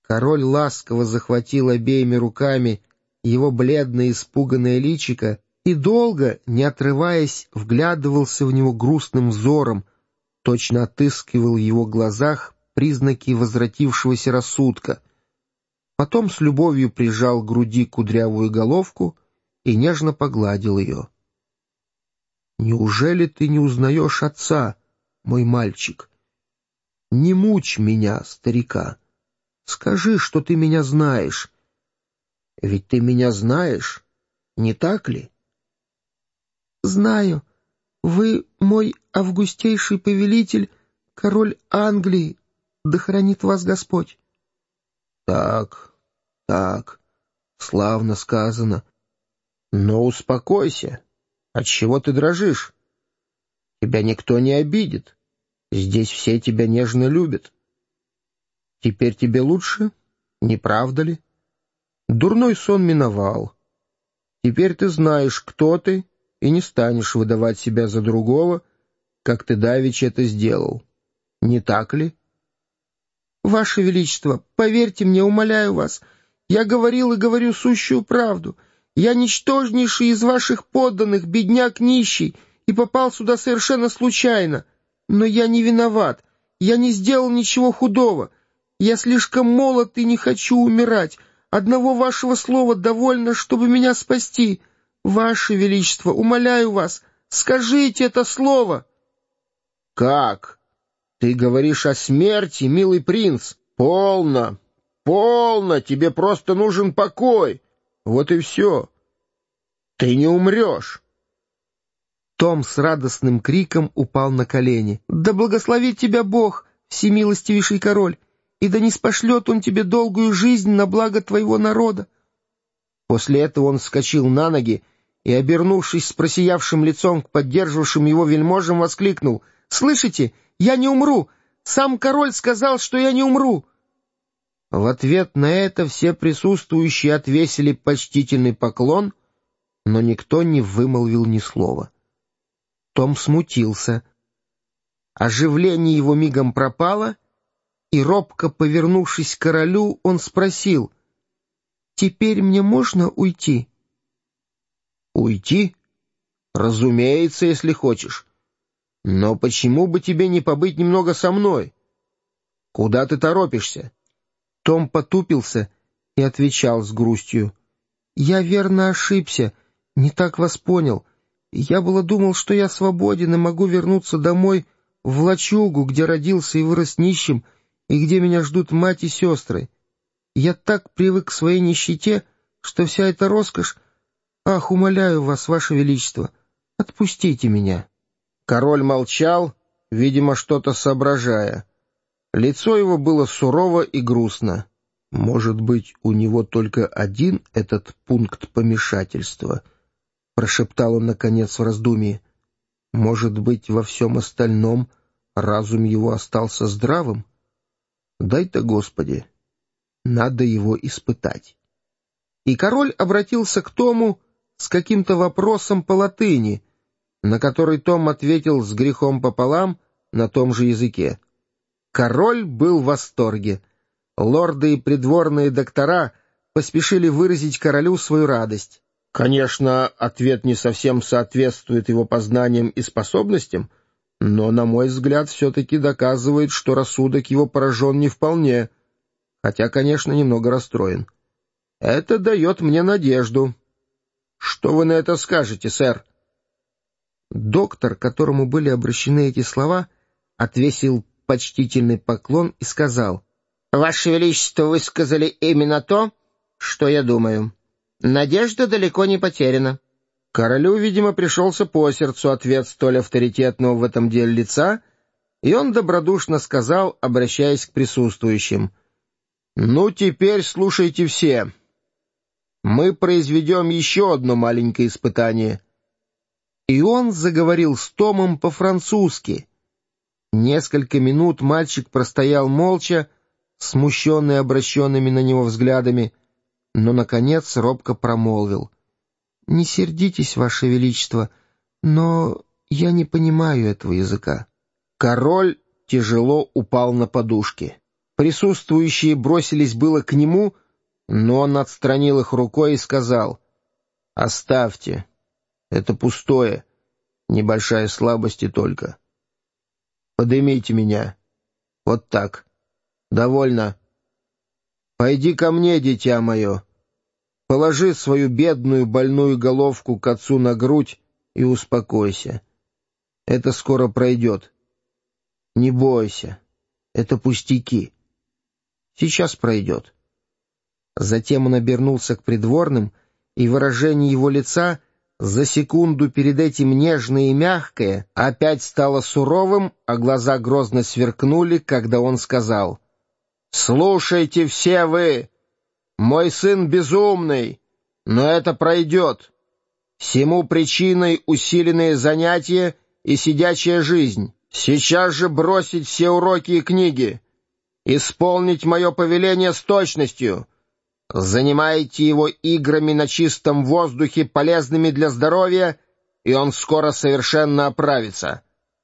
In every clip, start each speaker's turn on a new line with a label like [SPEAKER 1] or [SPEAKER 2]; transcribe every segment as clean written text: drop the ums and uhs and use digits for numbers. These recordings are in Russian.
[SPEAKER 1] Король ласково захватил обеими руками его бледное испуганное личико и долго, не отрываясь, вглядывался в него грустным взором, точно отыскивал в его глазах признаки возвратившегося рассудка. Потом с любовью прижал к груди кудрявую головку и нежно погладил ее. «Неужели ты не узнаешь отца, мой мальчик? Не мучь меня, старика. Скажи, что ты меня знаешь. Ведь ты меня знаешь, не так ли?»
[SPEAKER 2] «Знаю. Вы мой августейший повелитель, король Англии. Да хранит вас Господь».
[SPEAKER 1] «Так, так, славно сказано. Но успокойся. Отчего ты дрожишь? Тебя никто не обидит. Здесь все тебя нежно любят. Теперь тебе лучше, не правда ли? Дурной сон миновал. Теперь ты знаешь, кто ты, и не станешь выдавать себя за другого, как ты давеча это сделал. Не так ли?»
[SPEAKER 2] «Ваше Величество, поверьте мне, умоляю вас, я говорил и говорю сущую правду. Я ничтожнейший из ваших подданных, бедняк нищий, и попал сюда совершенно случайно. Но я не виноват, я не сделал ничего худого. Я слишком молод и не хочу умирать. Одного вашего слова довольно, чтобы меня спасти. Ваше Величество, умоляю вас, скажите это слово».
[SPEAKER 1] «Как? Ты говоришь о смерти, милый принц? Полно, полно, тебе просто нужен покой. Вот и все. Ты не умрешь».
[SPEAKER 2] Том с радостным криком упал на колени. «Да благословит тебя Бог, всемилостивейший король, и да не спошлет он тебе долгую жизнь на благо твоего народа».
[SPEAKER 1] После этого он вскочил на ноги и, обернувшись с просиявшим лицом к поддерживавшим его вельможам, воскликнул:
[SPEAKER 2] «Слышите, я не умру! Сам король сказал, что я не умру!»
[SPEAKER 1] В ответ на это все присутствующие отвесили почтительный поклон, но никто не вымолвил ни слова. Том смутился. Оживление его мигом пропало, и, робко повернувшись к королю, он спросил:
[SPEAKER 2] «Теперь мне можно уйти?»
[SPEAKER 1] «Уйти? Разумеется, если хочешь. Но почему бы тебе не побыть немного со мной? Куда ты торопишься?»
[SPEAKER 2] Том потупился и отвечал с грустью: «Я верно ошибся, не так вас понял. Я было думал, что я свободен и могу вернуться домой в лачугу, где родился и вырос нищим, и где меня ждут мать и сестры. Я так привык к своей нищете, что вся эта роскошь... Ах, умоляю вас, ваше величество, отпустите меня».
[SPEAKER 1] Король молчал, видимо, что-то соображая. Лицо его было сурово и грустно. «Может быть, у него только один этот пункт помешательства?» — прошептал он, наконец, в раздумье. «Может быть, во всем остальном разум его остался здравым? Дай-то, Господи, надо его испытать». И король обратился к Тому с каким-то вопросом по латыни, на который Том ответил с грехом пополам на том же языке. Король был в восторге. Лорды и придворные доктора поспешили выразить королю свою радость. Конечно, ответ не совсем соответствует его познаниям и способностям, но, на мой взгляд, все-таки доказывает, что рассудок его поражен не вполне, хотя, конечно, немного расстроен. Это дает мне надежду. Что вы на это скажете, сэр? Доктор, к которому были обращены эти слова, отвесил почтительный поклон и сказал: «Ваше Величество высказали именно то, что я думаю. Надежда далеко не потеряна». Королю, видимо, пришелся по сердцу ответ столь авторитетного в этом деле лица, и он добродушно сказал, обращаясь к присутствующим: «Ну, теперь слушайте все. Мы произведем еще одно маленькое испытание». И он заговорил с Томом по-французски. Несколько минут мальчик простоял молча, смущенный обращенными на него взглядами, но, наконец, робко промолвил: «Не сердитесь, Ваше Величество, но я не понимаю этого языка». Король тяжело упал на подушки. Присутствующие бросились было к нему, но он отстранил их рукой и сказал: «Оставьте, это пустое, небольшая слабость и только. Подымите меня. Вот так. Довольно. Пойди ко мне, дитя мое. Положи свою бедную больную головку к отцу на грудь и успокойся. Это скоро пройдет. Не бойся, это пустяки. Сейчас пройдет». Затем он обернулся к придворным, и выражение его лица, за секунду перед этим нежное и мягкое, опять стало суровым, а глаза грозно сверкнули, когда он сказал: «Слушайте все вы! Мой сын безумный, но это пройдет. Всему причиной усиленные занятия и сидячая жизнь. Сейчас же бросить все уроки и книги, исполнить мое повеление с точностью. Занимайте его играми на чистом воздухе, полезными для здоровья, и он скоро совершенно оправится».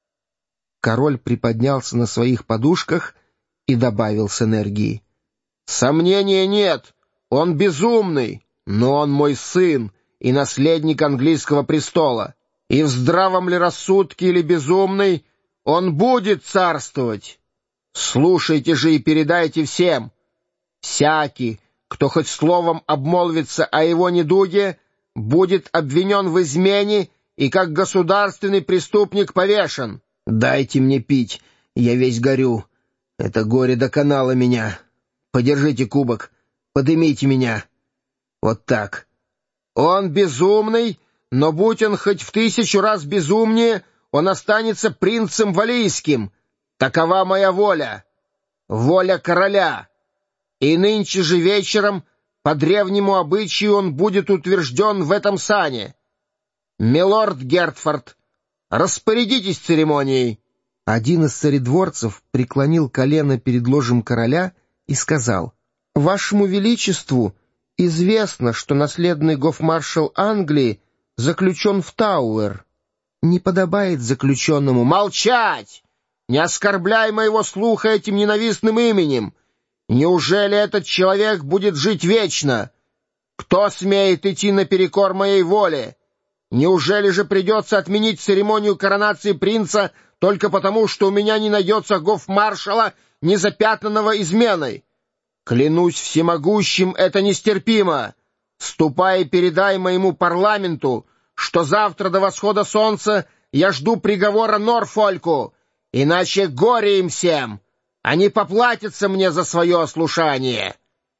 [SPEAKER 1] Король приподнялся на своих подушках и добавил с энергией: «Сомнения нет, он безумный, но он мой сын и наследник английского престола, и в здравом ли рассудке или безумный, он будет царствовать. Слушайте же и передайте всем: всякий, кто хоть словом обмолвится о его недуге, будет обвинен в измене и как государственный преступник повешен. Дайте мне пить, я весь горю. Это горе доконало меня. Подержите кубок, подымите меня. Вот так. Он безумный, но будь он хоть в 1000 раз безумнее, он останется принцем валлийским. Такова моя воля, воля короля. И нынче же вечером, по древнему обычаю, он будет утвержден в этом сане. Милорд Гертфорд, распорядитесь церемонией». Один из царедворцев преклонил колено перед ложем короля и сказал: «Вашему величеству известно, что наследный гофмаршал Англии заключен в Тауэр. Не подобает заключенному...» «Молчать! Не оскорбляй моего слуха этим ненавистным именем! Неужели этот человек будет жить вечно? Кто смеет идти наперекор моей воле? Неужели же придется отменить церемонию коронации принца только потому, что у меня не найдется гофмаршала, незапятнанного изменой? Клянусь всемогущим, это нестерпимо. Ступай и передай моему парламенту, что завтра до восхода солнца я жду приговора Норфольку, иначе горе им всем. Они поплатятся мне за свое ослушание».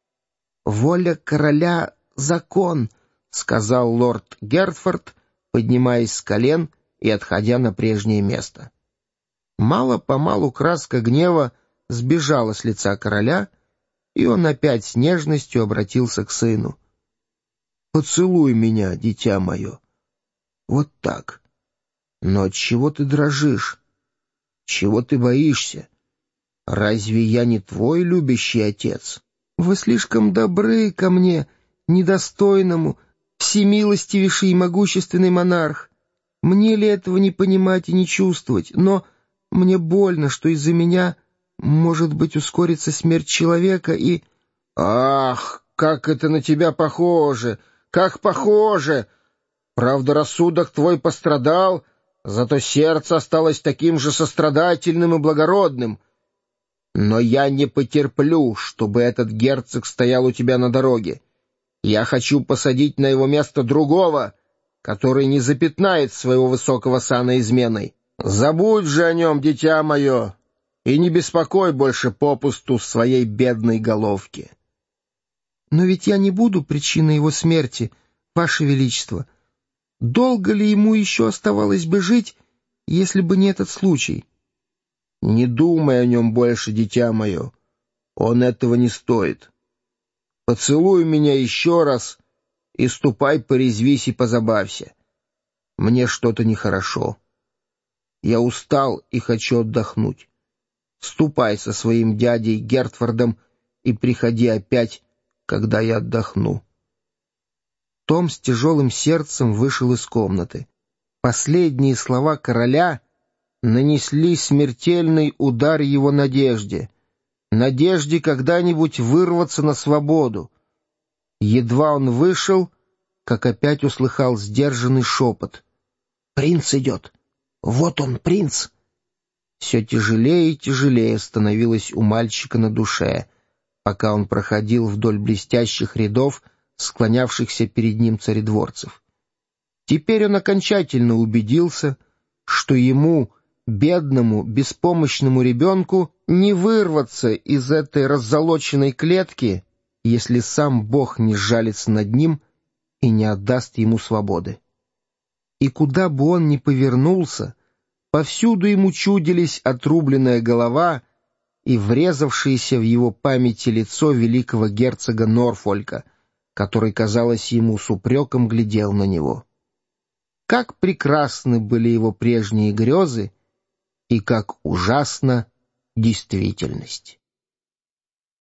[SPEAKER 1] «Воля короля — закон», — сказал лорд Гертфорд, поднимаясь с колен и отходя на прежнее место. Мало-помалу краска гнева сбежала с лица короля, и он опять с нежностью обратился к сыну. «Поцелуй меня, дитя мое. Вот так. Но отчего ты дрожишь? Чего ты боишься? Разве я не твой любящий отец? Вы слишком добры ко мне, недостойному, всемилостивейший и могущественный монарх. Мне ли этого не понимать и не чувствовать? Но мне больно, что из-за меня, может быть, ускорится смерть человека и...» «Ах, как это на тебя похоже! Как похоже! Правда, рассудок твой пострадал, зато сердце осталось таким же сострадательным и благородным. Но я не потерплю, чтобы этот герцог стоял у тебя на дороге. Я хочу посадить на его место другого, который не запятнает своего высокого сана изменой. Забудь же о нем, дитя мое, и не беспокой больше попусту своей бедной головки». «Но ведь я не буду причиной его смерти, Ваше Величество. Долго ли ему еще оставалось бы жить, если бы не этот случай?» «Не думай о нем больше, дитя мое. Он этого не стоит. Поцелуй меня еще раз и ступай, порезвись и позабавься. Мне что-то нехорошо. Я устал и хочу отдохнуть. Ступай со своим дядей Гертфордом и приходи опять, когда я отдохну». Том с тяжелым сердцем вышел из комнаты. Последние слова короля нанесли смертельный удар его надежде, надежде когда-нибудь вырваться на свободу. Едва он вышел, как опять услыхал сдержанный шепот. «Принц идет! Вот он, принц!» Все тяжелее и тяжелее становилось у мальчика на душе, пока он проходил вдоль блестящих рядов, склонявшихся перед ним царедворцев. Теперь он окончательно убедился, что ему, бедному, беспомощному ребенку, не вырваться из этой раззолоченной клетки, если сам Бог не сжалится над ним и не отдаст ему свободы. И куда бы он ни повернулся, повсюду ему чудились отрубленная голова и врезавшееся в его памяти лицо великого герцога Норфолька, который, казалось, ему с упреком глядел на него. Как прекрасны были его прежние грезы, и как ужасна действительность!